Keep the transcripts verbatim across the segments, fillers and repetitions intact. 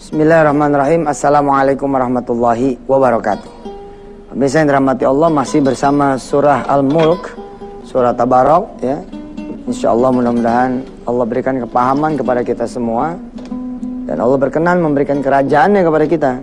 Bismillahirrahmanirrahim. Assalamualaikum warahmatullahi wabarakatuh. Pemirsa yang dirahmati Allah, masih bersama surah Al-Mulk, surah Tabarok ya. Insyaallah mudah-mudahan Allah berikan kepahaman kepada kita semua dan Allah berkenan memberikan kerajaannya kepada kita.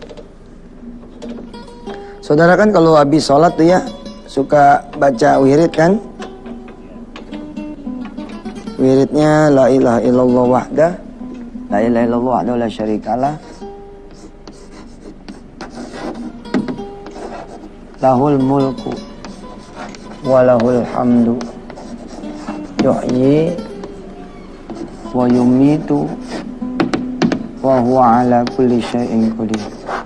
Saudara kan kalau habis sholat tuh ya suka baca wirid kan? Wiridnya la ilaha illallah wahdah, la ilaha illallah wahdahu la syarikalah, lahul mulku wa lahul hamdu, yuhyi wa yumitu wa huwa ala kulli syai'in qadir.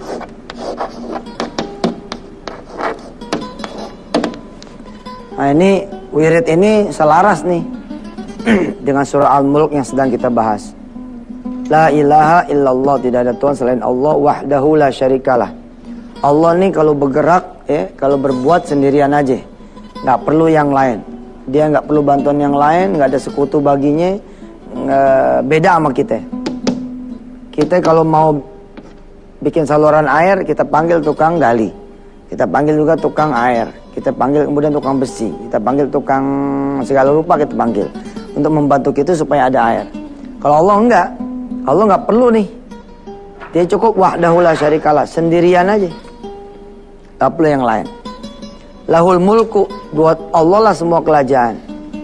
Nah ini wirid ini selaras nih dengan surah Al-Mulk yang sedang kita bahas. La ilaha illallah, tidak ada Tuhan selain Allah, wahdahu la syarikalah. Allah nih kalau bergerak ya, kalau berbuat sendirian aja, nggak perlu yang lain. Dia nggak perlu bantuan yang lain, nggak ada sekutu baginya. Beda sama kita. Kita kalau mau bikin saluran air, kita panggil tukang gali, kita panggil juga tukang air, kita panggil kemudian tukang besi, kita panggil tukang segala rupa, kita panggil untuk membantu kita supaya ada air. Kalau Allah enggak, Allah enggak perlu nih. Dia cukup wahdahu la syarikalah, sendirian aja. Tak perlu yang lain. Lahul mulku, buat Allah lah semua kerajaan.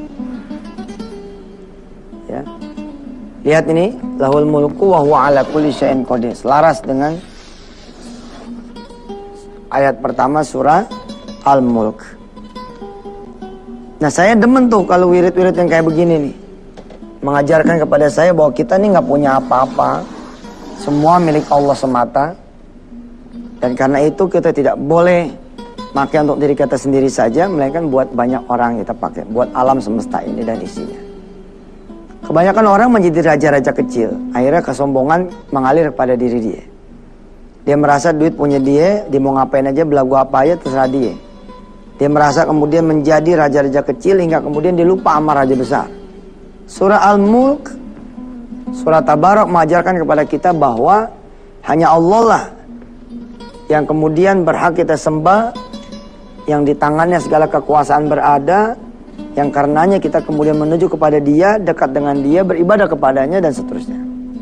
Ya. Lihat ini, lahul mulku wa huwa ala kulli syai'in qadir. Selaras dengan ayat pertama surah Al-Mulk. Nah saya demen tuh kalau wirid-wirid yang kayak begini nih, mengajarkan kepada saya bahwa kita nih nggak punya apa-apa, semua milik Allah semata. Dan karena itu kita tidak boleh pakai untuk diri kita sendiri saja, melainkan buat banyak orang kita pakai, buat alam semesta ini dan isinya. Kebanyakan orang menjadi raja-raja kecil, akhirnya kesombongan mengalir pada diri dia. Dia merasa duit punya dia, dia mau ngapain aja, belagu apa aja terserah dia. Dia merasa kemudian menjadi raja-raja kecil hingga kemudian dia lupa sama raja besar. Surah Al-Mulk, surah Tabarok mengajarkan kepada kita bahwa hanya Allah lah yang kemudian berhak kita sembah, yang di tangannya segala kekuasaan berada, yang karenanya kita kemudian menuju kepada Dia, dekat dengan Dia, beribadah kepadanya dan seterusnya.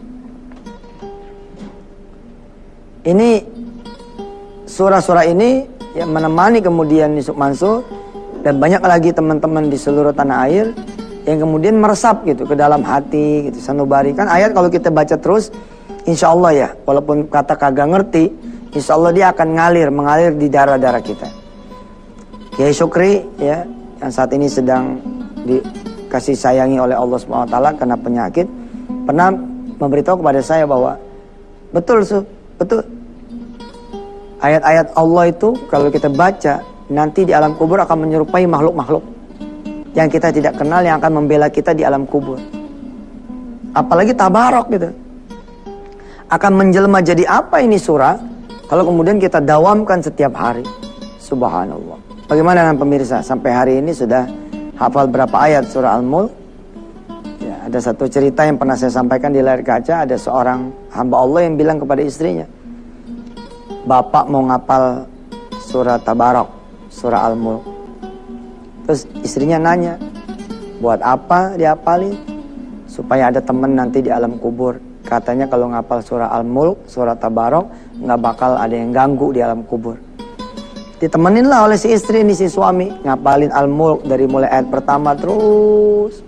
Ini surah-surah ini yang menemani kemudian Yusuf Mansur dan banyak lagi teman-teman di seluruh tanah air yang kemudian meresap gitu ke dalam hati gitu, sanubari. Kan ayat kalau kita baca terus, insya Allah ya, walaupun kata kagak ngerti, insya Allah dia akan ngalir, mengalir di darah-darah kita. Kiai Syukri ya, yang saat ini sedang dikasih sayangi oleh Allah subhanahu wa taala karena penyakit, pernah memberitahu kepada saya bahwa betul su, betul. Ayat-ayat Allah itu kalau kita baca, nanti di alam kubur akan menyerupai makhluk-makhluk yang kita tidak kenal, yang akan membela kita di alam kubur. Apalagi Tabarok gitu. Akan menjelma jadi apa ini surah kalau kemudian kita dawamkan setiap hari. Subhanallah. Bagaimana dengan pemirsa? Sampai hari ini sudah hafal berapa ayat surah Al-Mulk? Ya, ada satu cerita yang pernah saya sampaikan di layar kaca. Ada seorang hamba Allah yang bilang kepada istrinya, Bapak mau ngapal surah Tabarok, surah Al-Mulk. Terus istrinya nanya, buat apa diapalin? Supaya ada teman nanti di alam kubur. Katanya kalau ngapal surah Al-Mulk, surah Tabarok, nggak bakal ada yang ganggu di alam kubur. Ditemenin lah oleh si istri ini, si suami, ngapalin Al-Mulk dari mulai ayat pertama terus.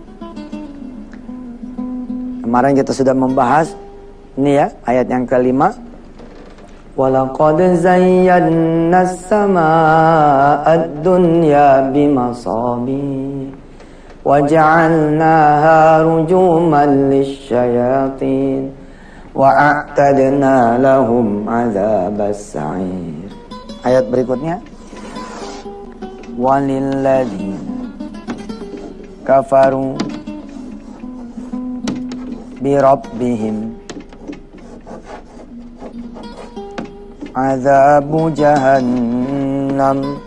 Kemarin kita sudah membahas ini ya, ayat yang kelima. وَلَقَدْ زَيَّنَّا السَّمَاءَ الدُّنْيَا بِمَصَابِيحَ وَجَعَلْنَاهَا رُجُومًا لِلشَّيَاطِينِ وَأَعْتَدْنَا لَهُمْ عَذَابَ السَّعِيرِ. Ayat berikutnya, وَلِلَّذِينَ كَفَرُوا بِرَبِّهِمْ Azabu jahannam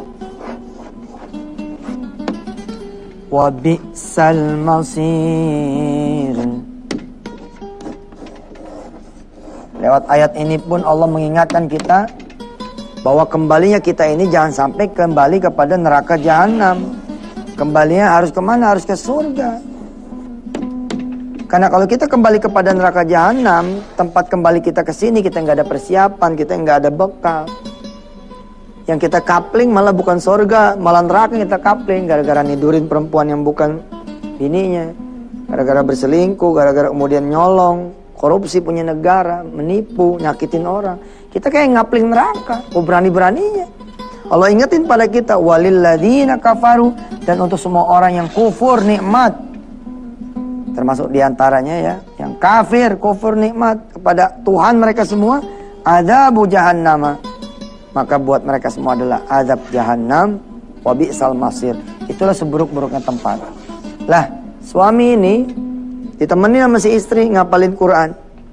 wa bi'sal masir. Lewat ayat ini pun Allah mengingatkan kita bahwa kembalinya kita ini jangan sampai kembali kepada neraka jahanam. Kembalinya harus kemana? Harus ke surga. Karena kalau kita kembali kepada neraka jahanam, tempat kembali kita ke sini kita nggak ada persiapan, kita nggak ada bekal. Yang kita kapling malah bukan surga, malah neraka yang kita kapling gara-gara nidurin perempuan yang bukan bininya, gara-gara berselingkuh, gara-gara kemudian nyolong, korupsi punya negara, menipu, nyakitin orang. Kita kayak ngapling neraka, oh berani-beraninya. Allah ingetin pada kita, walilladzina kafaru, dan untuk semua orang yang kufur nikmat. Termasuk diantaranya ya, yang kafir, kufur nikmat kepada Tuhan mereka semua, adzabu jahannam. Maka buat mereka semua adalah azab jahannam, wa bi'sal masir. Itulah seburuk-buruknya tempat. Lah, suami ini ditemenin sama si istri ngapalin Quran.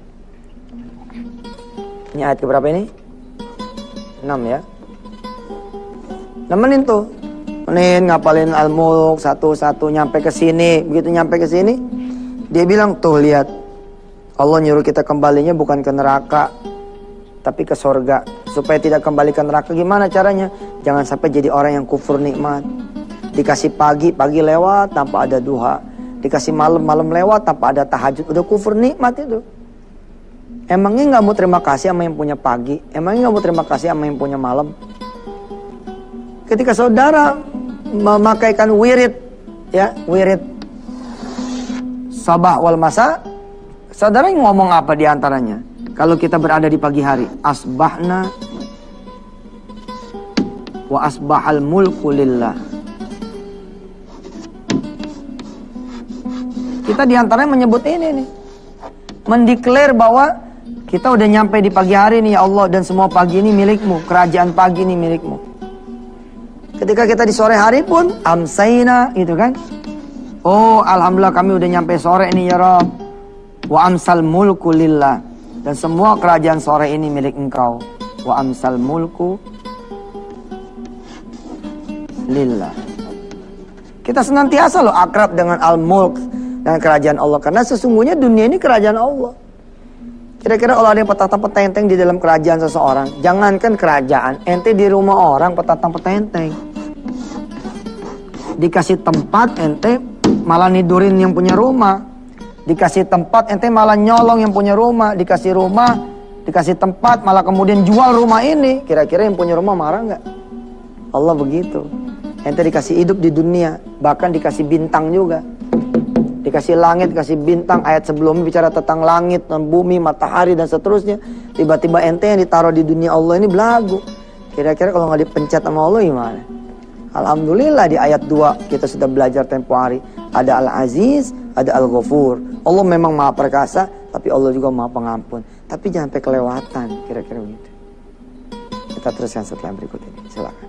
Ini ayat keberapa ini? enam ya. Nemenin tuh. Nemenin ngapalin Al-Mulk satu-satu nyampe ke sini. Begitu nyampe ke sini, dia bilang, tuh lihat, Allah nyuruh kita kembalinya bukan ke neraka, tapi ke surga. Supaya tidak kembali ke neraka, gimana caranya? Jangan sampai jadi orang yang kufur nikmat. Dikasih pagi, pagi lewat tanpa ada duha. Dikasih malam, malam lewat tanpa ada tahajud. Udah kufur nikmat itu. Emangnya gak mau terima kasih sama yang punya pagi? Emangnya gak mau terima kasih sama yang punya malam? Ketika saudara memakaikan wirid, ya, wirid sabah wal masa, saudara ngomong apa diantaranya? Kalau kita berada di pagi hari, asbahna wa asbahal mulku lillah. Kita diantaranya menyebut ini nih, mendeklar bahwa kita udah nyampe di pagi hari nih ya Allah, dan semua pagi ini milikmu, kerajaan pagi ini milikmu. Ketika kita di sore hari pun amsayna, gitu kan? Oh, alhamdulillah kami udah nyampe sore ini ya Rabb. Wa amsal mulku lillah, dan semua kerajaan sore ini milik Engkau. Wa amsal mulku lillah. Kita senantiasa loh akrab dengan al-mulk dan kerajaan Allah, karena sesungguhnya dunia ini kerajaan Allah. Kira-kira kalau ada yang petatang petenteng di dalam kerajaan seseorang, jangankan kerajaan, ente di rumah orang petatang petenteng, dikasih tempat ente malah nidurin yang punya rumah, dikasih tempat ente malah nyolong yang punya rumah, dikasih rumah, dikasih tempat malah kemudian jual rumah ini. Kira-kira yang punya rumah marah nggak? Allah begitu. Ente dikasih hidup di dunia, bahkan dikasih bintang juga, dikasih langit, dikasih bintang. Ayat sebelumnya bicara tentang langit, bumi, matahari dan seterusnya. Tiba-tiba ente yang ditaruh di dunia Allah ini belagu. Kira-kira kalau nggak dipencet sama Allah gimana? Alhamdulillah di ayat dua kita sudah belajar tempo hari. Ada Al-Aziz, ada Al-Ghafur. Allah memang maha perkasa, tapi Allah juga maha pengampun. Tapi jangan sampai kelewatan, kira-kira begitu. Kita teruskan setelah berikut ini, silakan.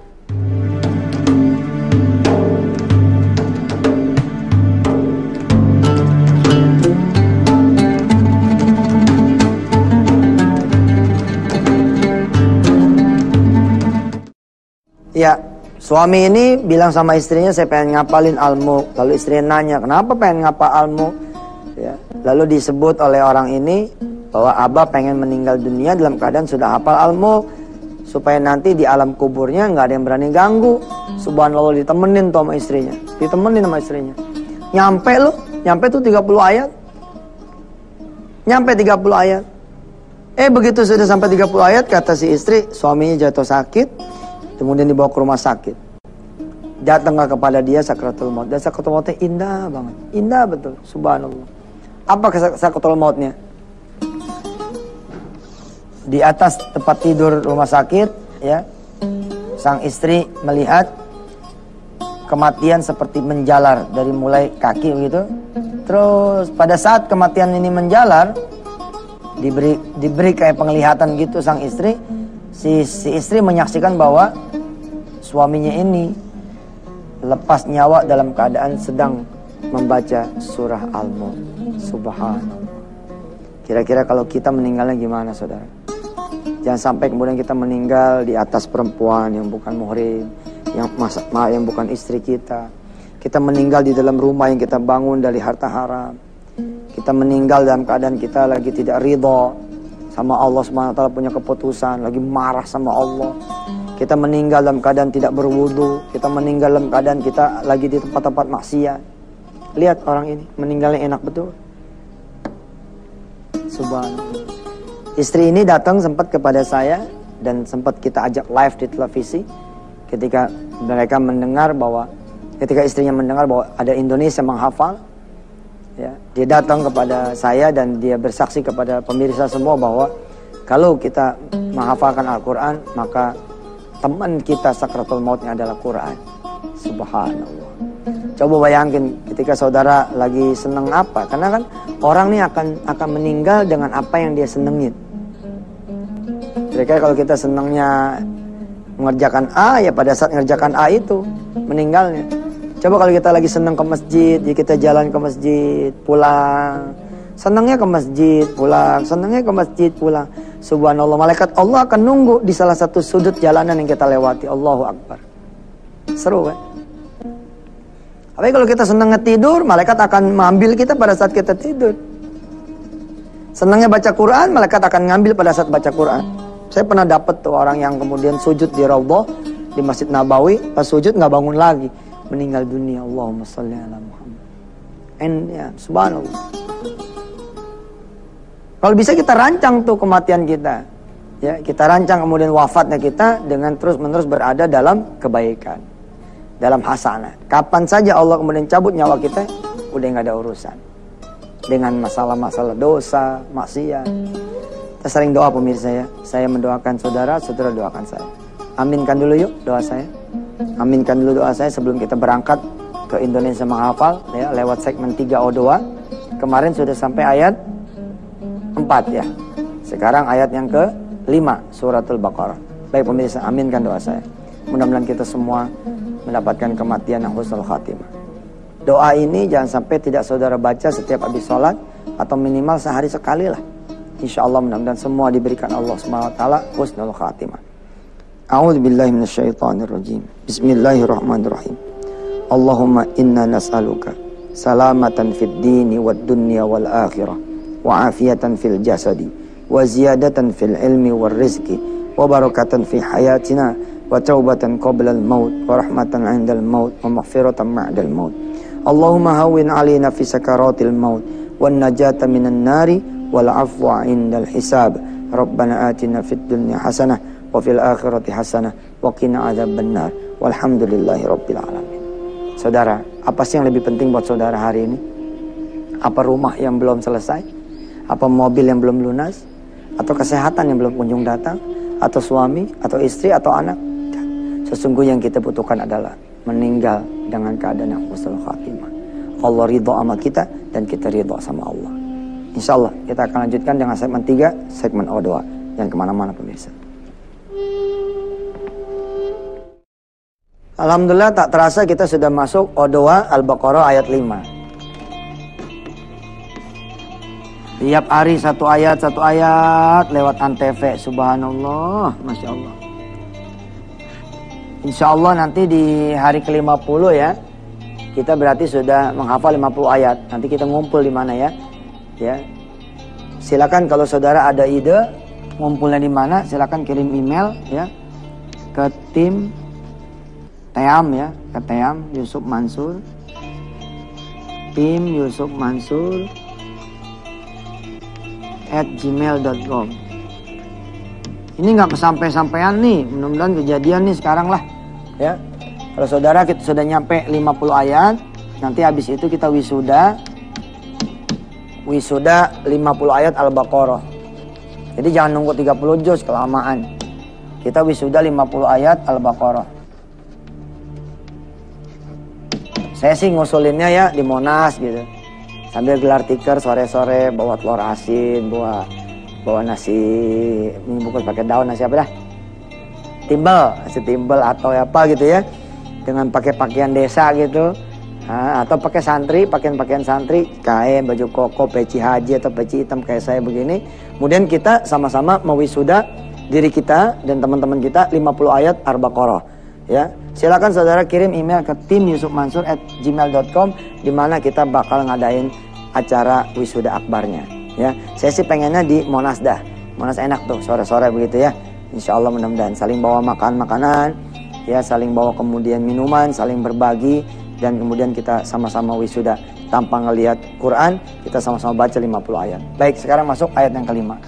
Ya, suami ini bilang sama istrinya, saya pengen ngapalin Al-Mulk. Lalu istrinya nanya, kenapa pengen ngapal Al-Mulk? Ya, lalu disebut oleh orang ini bahwa Abah pengen meninggal dunia dalam keadaan sudah hafal Al-Mulk, supaya nanti di alam kuburnya nggak ada yang berani ganggu. Subhanallah, ditemenin tuh sama istrinya, ditemenin sama istrinya. Nyampe lu, nyampe tuh tiga puluh ayat. Nyampe tiga puluh ayat. Eh begitu sudah sampai tiga puluh ayat, kata si istri, suaminya jatuh sakit. Kemudian dibawa ke rumah sakit. Datanglah kepada dia sakratul maut. Dan sakratul mautnya indah banget. Indah betul. Subhanallah. Apa sakratul mautnya? Di atas tempat tidur rumah sakit, ya, sang istri melihat kematian seperti menjalar dari mulai kaki begitu. Terus pada saat kematian ini menjalar, diberi diberi kayak penglihatan gitu sang istri. Si, si istri menyaksikan bahwa suaminya ini lepas nyawa dalam keadaan sedang membaca surah Al-Mulk. Subhanallah. Kira-kira kalau kita meninggalnya gimana, saudara? Jangan sampai kemudian kita meninggal di atas perempuan yang bukan muhrim, yang masa, yang bukan istri kita. Kita meninggal di dalam rumah yang kita bangun dari harta haram. Kita meninggal dalam keadaan kita lagi tidak ridho sama Allah subhanahu wa taala, punya keputusan, lagi marah sama Allah. Kita meninggal dalam keadaan tidak berwudu, kita meninggal dalam keadaan kita lagi di tempat-tempat maksiat. Lihat orang ini, meninggalnya enak betul. Subhanallah. Istri ini datang sempat kepada saya dan sempat kita ajak live di televisi. Ketika mereka mendengar bahwa, ketika istrinya mendengar bahwa ada Indonesia menghafal, ya, dia datang kepada saya dan dia bersaksi kepada pemirsa semua bahwa kalau kita menghafalkan Al-Quran, maka teman kita sakratul mautnya adalah Quran. Subhanallah. Coba bayangin ketika saudara lagi seneng apa, karena kan orang ini akan akan meninggal dengan apa yang dia senengin. Kira-kira kalau kita senangnya mengerjakan A, ya pada saat mengerjakan A itu meninggalnya. Coba kalau kita lagi senang ke masjid, ya kita jalan ke masjid, pulang. Senangnya ke masjid, pulang. Senangnya ke masjid, pulang. Subhanallah, malaikat Allah akan nunggu di salah satu sudut jalanan yang kita lewati. Allahu Akbar. Seru kan? Tapi kalau kita senang tidur, malaikat akan mengambil kita pada saat kita tidur. Senangnya baca Quran, malaikat akan ngambil pada saat baca Quran. Saya pernah dapat tuh orang yang kemudian sujud di Raudhah di Masjid Nabawi, pas sujud nggak bangun lagi, meninggal dunia. Allahumma sholli ala Muhammad. And ya, subhanallah. Kalau bisa kita rancang tuh kematian kita, ya kita rancang kemudian wafatnya kita dengan terus menerus berada dalam kebaikan, dalam hasanah. Kapan saja Allah kemudian cabut nyawa kita, udah nggak ada urusan dengan masalah-masalah dosa, maksiat. Kita sering doa pemirsa ya. Saya mendoakan saudara, saudara doakan saya. Aminkan dulu yuk doa saya. Aminkan dulu doa saya sebelum kita berangkat ke Indonesia menghafal ya, lewat segmen tiga O dua. Kemarin sudah sampai ayat empat ya. Sekarang ayat yang ke lima suratul Baqarah. Baik pemirsa, aminkan doa saya. Mudah-mudahan kita semua mendapatkan kematian yang husnul khatimah. Doa ini jangan sampai tidak saudara baca setiap habis sholat, atau minimal sehari sekali lah. Insya Allah mudah-mudahan semua diberikan Allah subhanahu wa taala husnul khatimah. A'udzu billahi minasyaitonir rajim. Bismillahirrahmanirrahim. Allahumma inna nas'aluka salamatan fid dini wad dunya wal akhirah, wa afiyatan fil jasadi, wa ziyadatan fil ilmi wal rizqi, wa barakatan fi hayatina, wa taubatan qabla al maut, wa rahmatan 'inda al maut, wa maghfiratan ba'da al maut. Allahumma hawwin 'alaina fi sakaratil maut, wan najata minan nari, wal afwa 'indal hisab. Rabbana atina fid dunya hasanah wa fil akhirati hasanah wa qina adzabannar. Walhamdulillahi rabbil alamin. Saudara, apa sih yang lebih penting buat saudara hari ini? Apa rumah yang belum selesai? Apa mobil yang belum lunas? Atau kesehatan yang belum kunjung datang? Atau suami, atau istri, atau anak? Sesungguhnya yang kita butuhkan adalah meninggal dengan keadaan yang husnul khatimah. Allah ridha sama kita dan kita ridha sama Allah. Insya Allah kita akan lanjutkan dengan segmen tiga, segmen O dua. Yang kemana-mana pemirsa. Alhamdulillah tak terasa kita sudah masuk O dua Al-Baqarah ayat lima. Tiap hari satu ayat, satu ayat lewat Antv. Subhanallah, Masya Allah. Insya Allah nanti di hari ke lima puluh ya, kita berarti sudah menghafal lima puluh ayat. Nanti kita ngumpul di mana ya? Ya, silakan kalau saudara ada ide ngumpulnya di mana, silakan kirim email ya ke tim Team ya, ke Team Yusuf Mansur, tim Yusuf Mansur at gmail dot com. Ini nggak kesampai-sampaian nih, mudah-mudahan kejadian nih sekarang lah ya. Kalau saudara kita sudah nyampe lima puluh ayat, nanti habis itu kita wisuda. Wisuda lima puluh ayat Al-Baqarah. Jadi jangan nunggu tiga puluh juz, kelamaan. Kita wisuda lima puluh ayat Al-Baqarah. Saya sih ngusulinnya ya di Monas gitu. Sambil gelar tikar sore-sore, bawa telur asin, bawa bawa nasi, ini bungkus pakai daun, nasi apa dah? Timbel, nasi timbel atau apa gitu ya. Dengan pakai pakaian desa gitu. Nah, atau pakai santri, pakaian-pakaian santri, kain, baju koko, peci haji atau peci hitam kayak saya begini. Kemudian kita sama-sama mewisuda diri kita dan teman-teman kita lima puluh ayat Al-Baqarah. Ya, silakan saudara kirim email ke tim yusuf mansur at gmail dot com di mana kita bakal ngadain acara wisuda akbarnya. Ya, saya sih pengennya di Monas dah. Mana enak tuh sore-sore begitu ya. Insya Allah mudah-mudahan saling bawa makan makanan, ya saling bawa kemudian minuman, saling berbagi, dan kemudian kita sama-sama wisuda tanpa ngelihat Quran, kita sama-sama baca lima puluh ayat. Baik, sekarang masuk ayat yang kelima.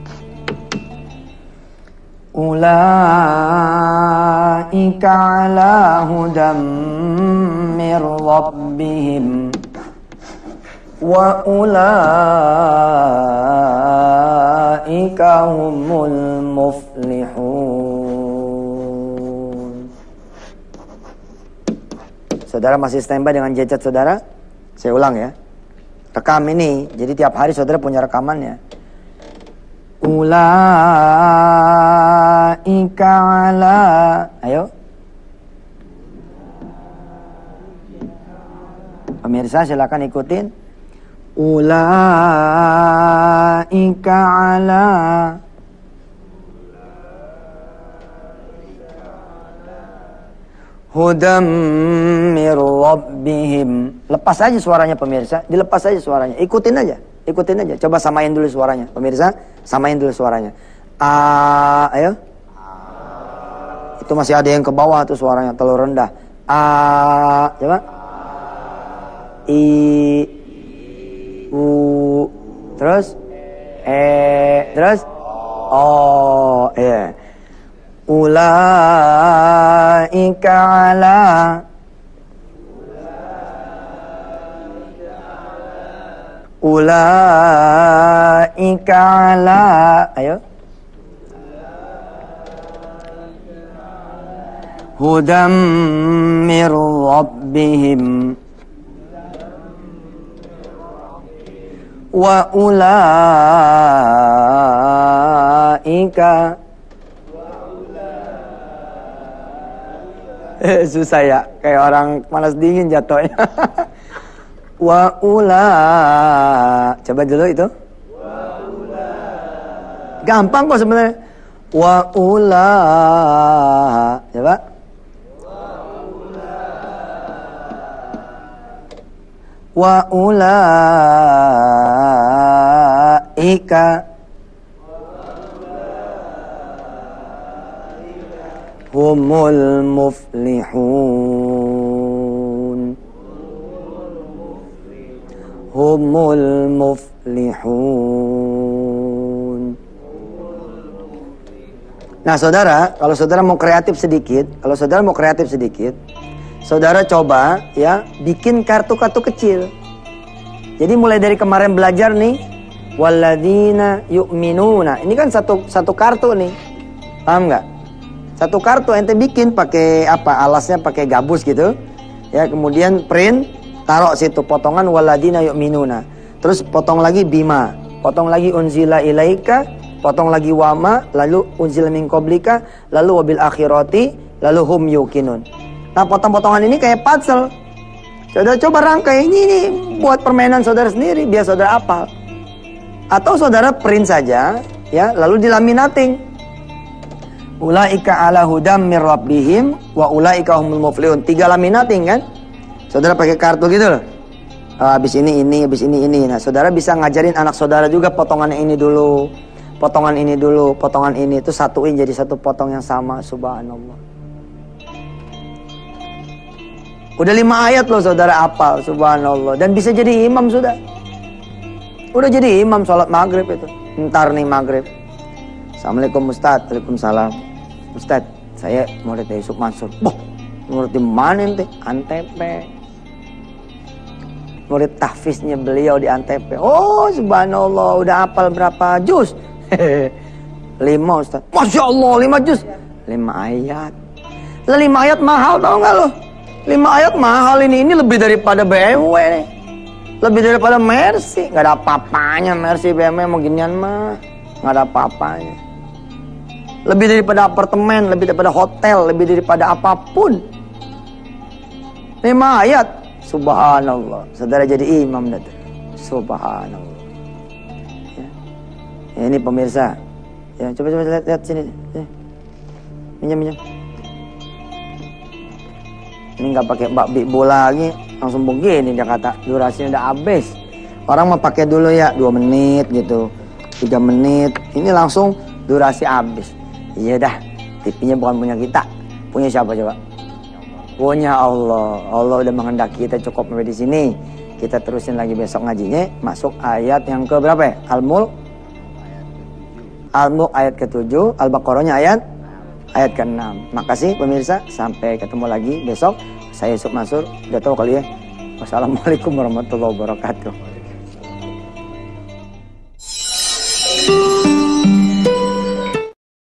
Ulaika ala hudam mir rabbihim wa ulaika humul muflihun. Saudara masih standby dengan gadget saudara? Saya ulang ya. Rekam ini, jadi tiap hari saudara punya rekamannya. Ulaika ala, ayo. Pemirsa silakan ikutin. Ulaika ala hudam mir rabbihim. Lepas aja suaranya pemirsa, dilepas aja suaranya. Ikutin aja, ikutin aja. Coba samain dulu suaranya, pemirsa. Samain dulu suaranya. A, ayo. Itu masih ada yang ke bawah tuh suaranya, terlalu rendah. A, coba. I, U, terus E, terus O, ya. Ulaika ala Ulaika ala, ayo. Hudam mir rabbihim wa ulaika. Eh, susah ya, kayak orang panas dingin jatuhnya. Wa ula, coba dulu itu. Gampang kok sebenarnya. Wa ula, coba. Wa ula ika humul muflihun. Humul muflihun. Nah saudara, kalau saudara mau kreatif sedikit, kalau saudara mau kreatif sedikit, saudara coba ya bikin kartu-kartu kecil. Jadi mulai dari kemarin belajar nih, walladzina yu'minuna. Ini kan satu satu kartu nih, paham nggak? Satu kartu ente bikin pakai apa? Alasnya pakai gabus gitu. Ya, kemudian print, taruh situ potongan walladzina yu'minuna. Terus potong lagi bima, potong lagi unzila ilaika, potong lagi wama, lalu unzila min qablika, lalu wabil akhirati, lalu hum yuqinun. Nah, potong-potongan ini kayak puzzle. Saudara coba rangkai ini nih buat permainan saudara sendiri biar saudara hafal. Atau saudara print saja ya, lalu dilaminating. Ulaika ala hudam mir rabbihim wa ulaika humul muflihun. Tiga laminating kan? Saudara pakai kartu gitu loh. Oh, habis ini ini, habis ini ini. Nah, saudara bisa ngajarin anak saudara juga potongan ini dulu. Potongan ini dulu, potongan ini itu satuin jadi satu potong yang sama. Subhanallah. Udah lima ayat loh saudara hafal, subhanallah. Dan bisa jadi imam sudah. Udah jadi imam sholat maghrib itu. Ntar nih maghrib. Assalamualaikum Ustadz. Waalaikumsalam. Ustadz, saya murid dari Yusuf Mansur. Boh, murid di mana ente? Antep. Murid tahfiznya beliau di Antep. Oh subhanallah, udah hafal berapa juz? Lima Ustadz. Masya Allah, lima juz. Lima ayat. Lah lima ayat mahal tau gak lo? Lima ayat mahal ini, ini lebih daripada B M W nih. Lebih daripada Mercy. Gak ada apa-apanya Mercy B M W mau ginian mah. Gak ada apa-apanya. Lebih daripada apartemen, lebih daripada hotel, lebih daripada apapun. Lima ayat. Subhanallah. Saudara jadi imam dah. Subhanallah. Ya. Ya, ini pemirsa. Ya, coba coba lihat lihat sini. Ya. Minjam minjam. Ini nggak pakai bakbi bola lagi, langsung begini dia kata. Durasinya udah habis. Orang mau pakai dulu ya dua menit gitu. tiga menit. Ini langsung durasi habis. Iya dah, T V-nya bukan punya kita. Punya siapa coba? Punya Allah. Allah udah menghendaki kita cukup sampai di sini. Kita terusin lagi besok ngajinya. Masuk ayat yang ke berapa ya? Al-Mulk. Al-Mulk ayat ketujuh. Al-Baqarahnya ayat ayat keenam. Makasih pemirsa. Sampai ketemu lagi besok. Saya Yusuf Mansur. Udah tahu kali ya. Wassalamualaikum warahmatullahi wabarakatuh.